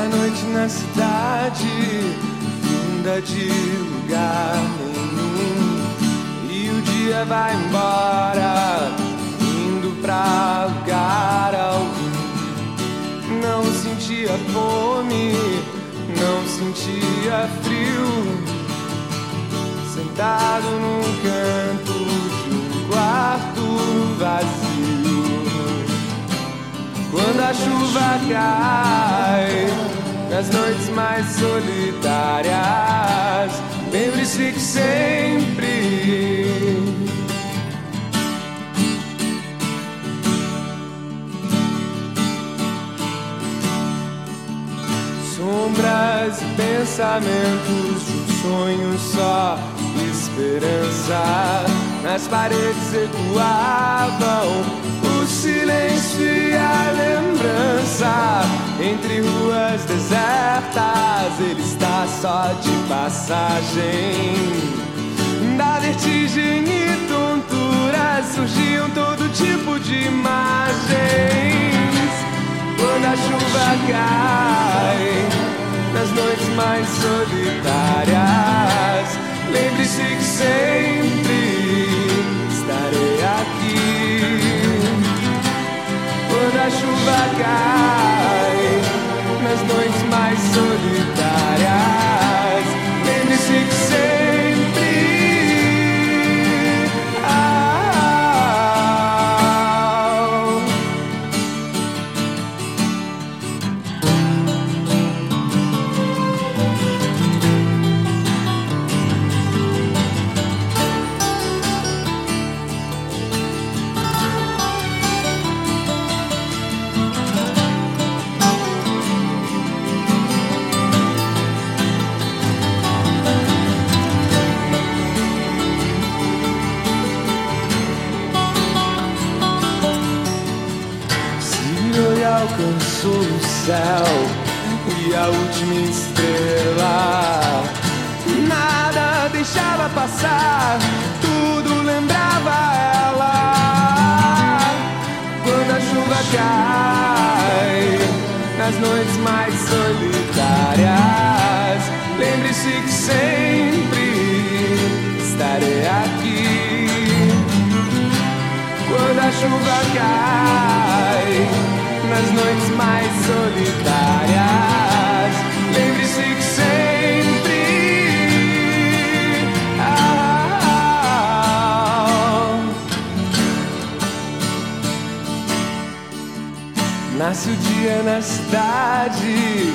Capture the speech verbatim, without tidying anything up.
noite na cidade, funda de lugar nenhum, e o dia vai embora, indo pra lugar algum. Não sentia fome, não sentia frio, sentado num canto de um quarto vazio. Quando a chuva cai nas noites mais solitárias, lembre-se que sempre sombras e pensamentos de um sonho só, esperança. Nas paredes ecoavam o silêncio e a lembrança. Entre ruas desertas, ele está só de passagem. Da vertigem e tontura surgiam todo tipo de imagens. Quando a chuva cai nas noites mais solitárias, lembre-se que sempre estarei aqui. Quando a chuva cai nas noites mais solitárias, lembre-se que sempre ah, alcançou o céu e a última estrela. Nada deixava passar, tudo lembrava ela. Quando a chuva cai nas noites mais solitárias, lembre-se que sempre estarei aqui. Quando a chuva cai nas noites mais solitárias, lembre-se que sempre ah, nasce o dia na cidade,